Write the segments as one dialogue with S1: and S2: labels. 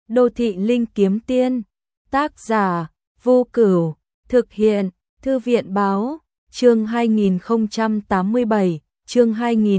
S1: Đô thị linh kiếm tiên, tác giả Vô Cửu, thực hiện Thư viện báo, chương 2087, chương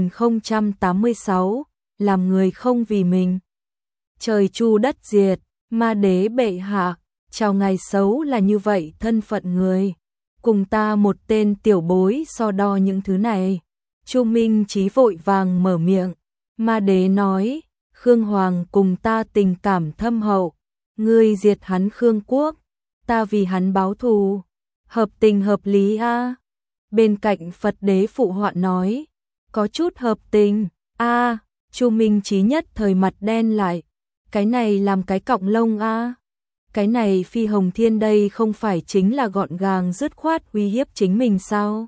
S1: 2086, làm người không vì mình. Trời chu đất diệt, ma đế bệ hạ, chào ngày xấu là như vậy thân phận người. Cùng ta một tên tiểu bối so đo những thứ này. Chu Minh Chí vội vàng mở miệng, ma đế nói, Khương Hoàng cùng ta tình cảm thâm hậu, ngươi diệt hắn Khương Quốc, ta vì hắn báo thù, hợp tình hợp lý a. Bên cạnh Phật đế phụ họa nói, có chút hợp tình a. Chu Minh Chí nhất thời mặt đen lại, cái này làm cái cọng lông a. Cái này Phi Hồng Thiên đây không phải chính là gọn gàng dứt khoát uy hiếp chính mình sao?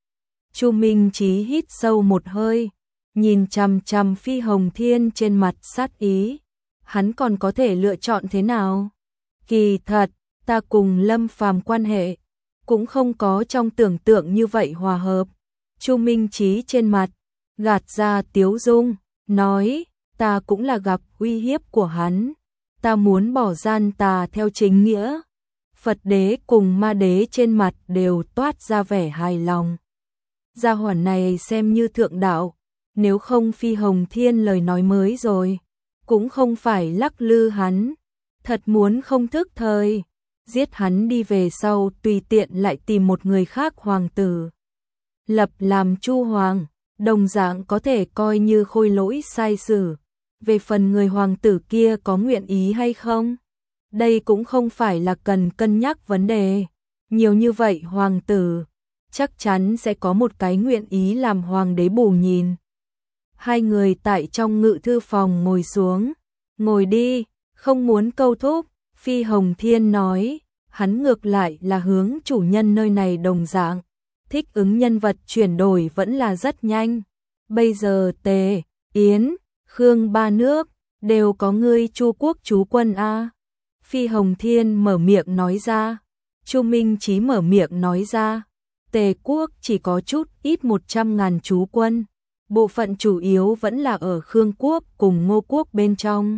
S1: Chu Minh Chí hít sâu một hơi, nhìn chằm chằm Phi Hồng Thiên trên mặt sát ý. Hắn còn có thể lựa chọn thế nào? Kỳ thật, ta cùng Lâm Phàm quan hệ cũng không có trong tưởng tượng như vậy hòa hợp. Chu Minh Chí trên mặt gạt ra tiếu dung, nói, ta cũng là gặp uy hiếp của hắn. Ta muốn bỏ gian tà theo chính nghĩa. Phật đế cùng ma đế trên mặt đều toát ra vẻ hài lòng. Gia hỏa này xem như thượng đạo, nếu không Phi Hồng Thiên lời nói mới rồi, cũng không phải lắc lư hắn, thật muốn không thức thời, giết hắn đi về sau tùy tiện lại tìm một người khác hoàng tử. Lập làm Chu Hoàng, đồng dạng có thể coi như khôi lỗi sai sử. Về phần người hoàng tử kia có nguyện ý hay không, đây cũng không phải là cần cân nhắc vấn đề. Nhiều như vậy hoàng tử, chắc chắn sẽ có một cái nguyện ý làm hoàng đế bù nhìn. Hai người tại trong ngự thư phòng ngồi xuống, ngồi đi, không muốn câu thúc. Phi Hồng Thiên nói, hắn ngược lại là hướng chủ nhân nơi này đồng dạng, thích ứng nhân vật chuyển đổi vẫn là rất nhanh. Bây giờ Tề, Yến, Khương ba nước đều có ngươi Chu quốc chú quân a. Phi Hồng Thiên mở miệng nói ra, Chu Minh Chí mở miệng nói ra, Tề quốc chỉ có chút ít 100.000 chú quân, bộ phận chủ yếu vẫn là ở Khương quốc cùng Ngô quốc bên trong.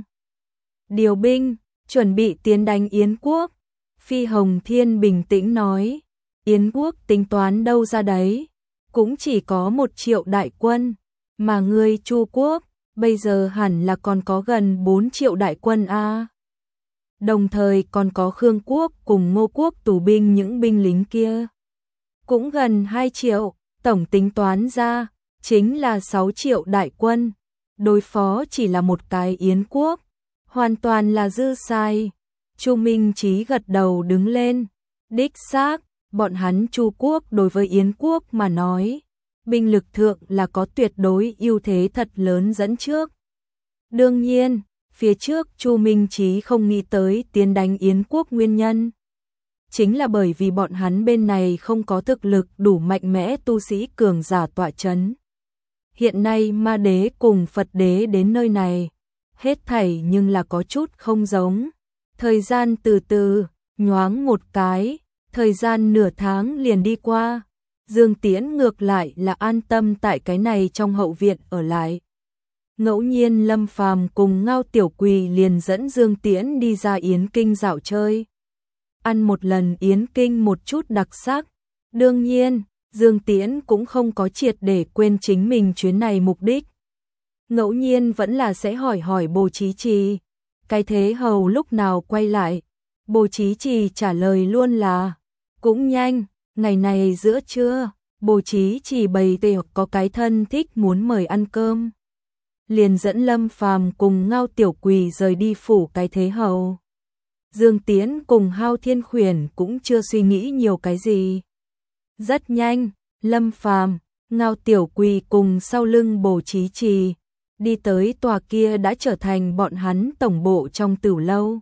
S1: Điều binh, chuẩn bị tiến đánh Yến quốc. Phi Hồng Thiên bình tĩnh nói, Yến quốc tính toán đâu ra đấy, cũng chỉ có 1 triệu đại quân, mà ngươi Chu quốc bây giờ hẳn là còn có gần 4 triệu đại quân a. Đồng thời còn có Khương quốc cùng Ngô quốc tù binh, những binh lính kia cũng gần 2 triệu, tổng tính toán ra chính là 6 triệu đại quân, đối phó chỉ là một cái Yến quốc, hoàn toàn là dư sai. Chu Minh Chí gật đầu đứng lên, đích xác, bọn hắn Chu quốc đối với Yến quốc mà nói, binh lực thượng là có tuyệt đối ưu thế thật lớn dẫn trước. Đương nhiên, phía trước Chu Minh Chí không nghĩ tới tiến đánh Yến quốc nguyên nhân, chính là bởi vì bọn hắn bên này không có thực lực đủ mạnh mẽ tu sĩ cường giả tọa chấn. Hiện nay ma đế cùng Phật đế đến nơi này, hết thảy nhưng là có chút không giống. Thời gian từ từ, nhoáng một cái, thời gian nửa tháng liền đi qua. Dương Tiễn ngược lại là an tâm tại cái này trong hậu viện ở lại. Ngẫu nhiên Lâm Phàm cùng Ngao Tiểu Quỳ liền dẫn Dương Tiễn đi ra Yến Kinh dạo chơi. Ăn một lần Yến Kinh một chút đặc sắc. Đương nhiên, Dương Tiễn cũng không có triệt để quên chính mình chuyến này mục đích. Ngẫu nhiên vẫn là sẽ hỏi Bồ Chí Trì, cái thế hầu lúc nào quay lại. Bồ Chí Trì trả lời luôn là, cũng nhanh. Ngày này giữa trưa, Bồ Chí Trì bày tiệc có cái thân thích muốn mời ăn cơm. Liền dẫn Lâm Phàm cùng Ngao Tiểu Quỳ rời đi phủ cái thế hầu. Dương Tiễn cùng Hao Thiên Khuyển cũng chưa suy nghĩ nhiều cái gì. Rất nhanh, Lâm Phàm, Ngao Tiểu Quỳ cùng sau lưng Bồ Chí Trì, đi tới tòa kia đã trở thành bọn hắn tổng bộ trong Tửu lâu.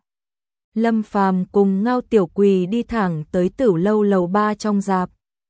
S1: Lâm Phàm cùng Ngao Tiểu Quỳ đi thẳng tới Tửu lâu lầu 3 trong dạp.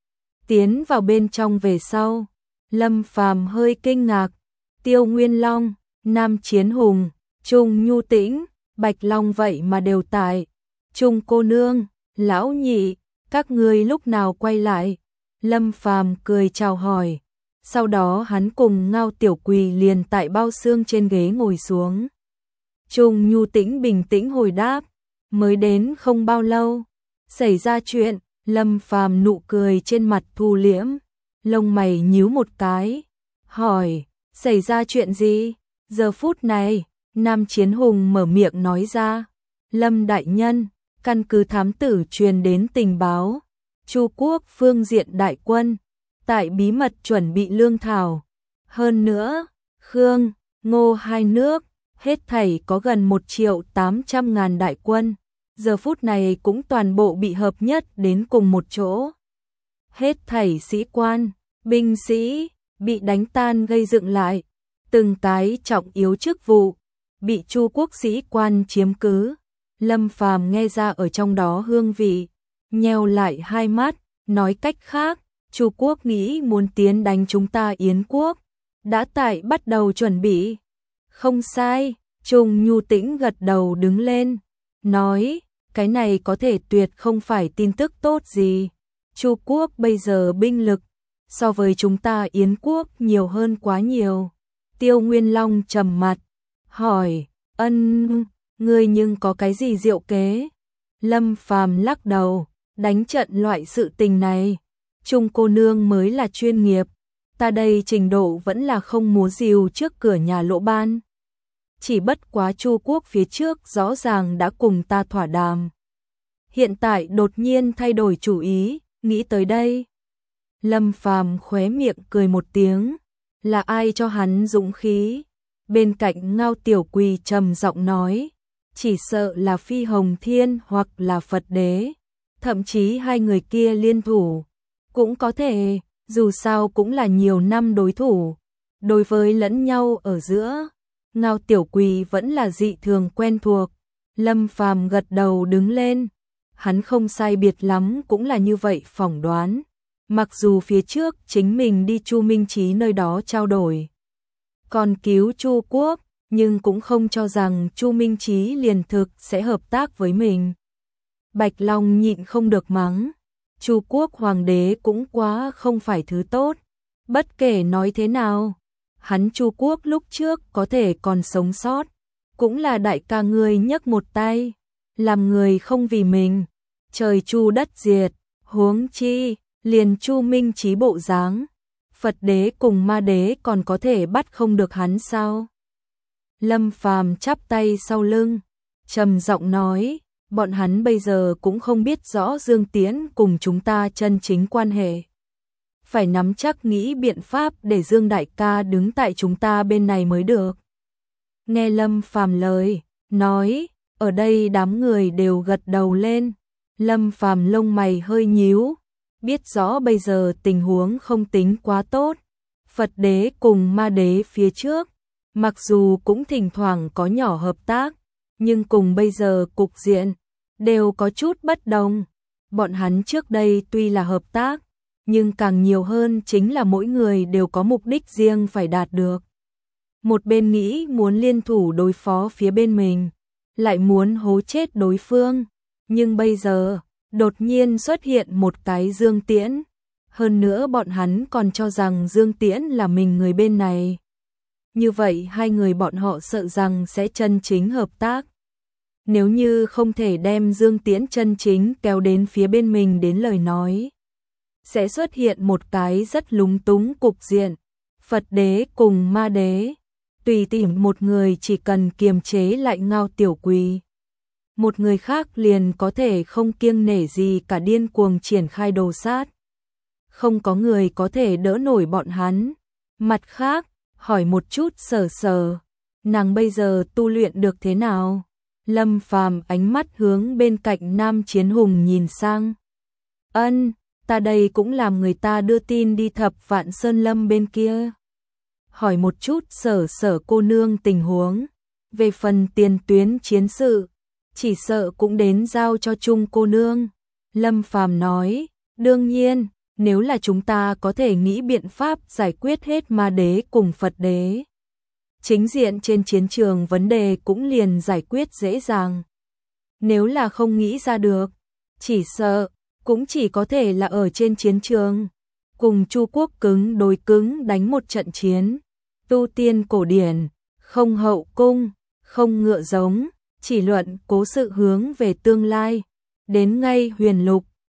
S1: Tiến vào bên trong về sau, Lâm Phàm hơi kinh ngạc, Tiêu Nguyên Long, Nam Chiến Hùng, Trung Nhu Tĩnh, Bạch Long vậy mà đều tại. Trung cô nương, lão nhị, các ngươi lúc nào quay lại? Lâm Phàm cười chào hỏi. Sau đó hắn cùng Ngao Tiểu Quỳ liền tại bao xương trên ghế ngồi xuống. Trung Nhu Tĩnh bình tĩnh hồi đáp, mới đến không bao lâu, xảy ra chuyện. Lâm Phàm nụ cười trên mặt thu liễm, lông mày nhíu một cái, hỏi, xảy ra chuyện gì? Giờ phút này, Nam Chiến Hùng mở miệng nói ra, Lâm đại nhân, căn cứ thám tử truyền đến tình báo, Chu quốc phương diện đại quân, tại bí mật chuẩn bị lương thảo. Hơn nữa, Khương, Ngô hai nước, hết thảy có gần 1.800.000 đại quân, giờ phút này cũng toàn bộ bị hợp nhất đến cùng một chỗ. Hết thảy sĩ quan, binh sĩ, bị đánh tan gây dựng lại, từng cái trọng yếu chức vụ, bị Chu quốc sĩ quan chiếm cứ. Lâm Phàm nghe ra ở trong đó hương vị, nheo lại hai mắt, nói cách khác, Chu quốc nghĩ muốn tiến đánh chúng ta Yến quốc, đã tại bắt đầu chuẩn bị. Không sai, Trung Nhu Tĩnh gật đầu đứng lên, nói, cái này có thể tuyệt không phải tin tức tốt gì. Chu quốc bây giờ binh lực, so với chúng ta Yến quốc nhiều hơn quá nhiều. Tiêu Nguyên Long trầm mặt, hỏi, ngươi nhưng có cái gì diệu kế? Lâm Phàm lắc đầu, đánh trận loại sự tình này, Trung cô nương mới là chuyên nghiệp, ta đây trình độ vẫn là không múa rìu trước cửa nhà lỗ ban. Chỉ bất quá Chu quốc phía trước rõ ràng đã cùng ta thỏa đàm. Hiện tại đột nhiên thay đổi chủ ý, nghĩ tới đây. Lâm Phàm khóe miệng cười một tiếng, là ai cho hắn dũng khí? Bên cạnh Ngao Tiểu Quỳ trầm giọng nói, chỉ sợ là Phi Hồng Thiên hoặc là Phật Đế, thậm chí hai người kia liên thủ, cũng có thể, dù sao cũng là nhiều năm đối thủ, đối với lẫn nhau ở giữa. Ngao Tiểu Quỳ vẫn là dị thường quen thuộc. Lâm Phàm gật đầu đứng lên, hắn không sai biệt lắm cũng là như vậy phỏng đoán, mặc dù phía trước chính mình đi Chu Minh Chí nơi đó trao đổi, còn cứu Chu quốc, nhưng cũng không cho rằng Chu Minh Chí liền thực sẽ hợp tác với mình. Bạch Long nhịn không được mắng, Chu quốc hoàng đế cũng quá không phải thứ tốt, bất kể nói thế nào, hắn Chu quốc lúc trước có thể còn sống sót, cũng là đại ca ngươi nhấc một tay, làm người không vì mình, trời chu đất diệt, huống chi, liền Chu Minh Chí bộ dáng, Phật đế cùng ma đế còn có thể bắt không được hắn sao? Lâm Phàm chắp tay sau lưng, trầm giọng nói, bọn hắn bây giờ cũng không biết rõ Dương Tiễn cùng chúng ta chân chính quan hệ. Phải nắm chắc nghĩ biện pháp để Dương đại ca đứng tại chúng ta bên này mới được. Nghe Lâm Phàm lời, nói, ở đây đám người đều gật đầu lên. Lâm Phàm lông mày hơi nhíu, biết rõ bây giờ tình huống không tính quá tốt. Phật đế cùng ma đế phía trước, mặc dù cũng thỉnh thoảng có nhỏ hợp tác, nhưng cùng bây giờ cục diện đều có chút bất đồng. Bọn hắn trước đây tuy là hợp tác, nhưng càng nhiều hơn chính là mỗi người đều có mục đích riêng phải đạt được. Một bên nghĩ muốn liên thủ đối phó phía bên mình, lại muốn hố chết đối phương, nhưng bây giờ đột nhiên xuất hiện một cái Dương Tiễn, hơn nữa bọn hắn còn cho rằng Dương Tiễn là mình người bên này. Như vậy hai người bọn họ sợ rằng sẽ chân chính hợp tác. Nếu như không thể đem Dương Tiễn chân chính kéo đến phía bên mình đến lời nói, sẽ xuất hiện một cái rất lúng túng cục diện. Phật đế cùng ma đế, tùy tìm một người chỉ cần kiềm chế lại Ngao Tiểu Quỳ, một người khác liền có thể không kiêng nể gì cả điên cuồng triển khai đồ sát. Không có người có thể đỡ nổi bọn hắn. Mặt khác, hỏi một chút Sở Sở, nàng bây giờ tu luyện được thế nào? Lâm Phàm ánh mắt hướng bên cạnh Nam Chiến Hùng nhìn sang. Ta đây cũng làm người ta đưa tin đi Thập Vạn Sơn Lâm bên kia. Hỏi một chút Sở Sở cô nương tình huống. Về phần tiền tuyến chiến sự, chỉ sợ cũng đến giao cho Trung cô nương. Lâm Phàm nói, đương nhiên, nếu là chúng ta có thể nghĩ biện pháp giải quyết hết ma đế cùng Phật đế, chính diện trên chiến trường vấn đề cũng liền giải quyết dễ dàng. Nếu là không nghĩ ra được, chỉ sợ cũng chỉ có thể là ở trên chiến trường, cùng Chu quốc cứng đối cứng đánh một trận chiến. Tu tiên cổ điển, không hậu cung, không ngựa giống, chỉ luận cố sự hướng về tương lai. Đến ngay Huyền Lục,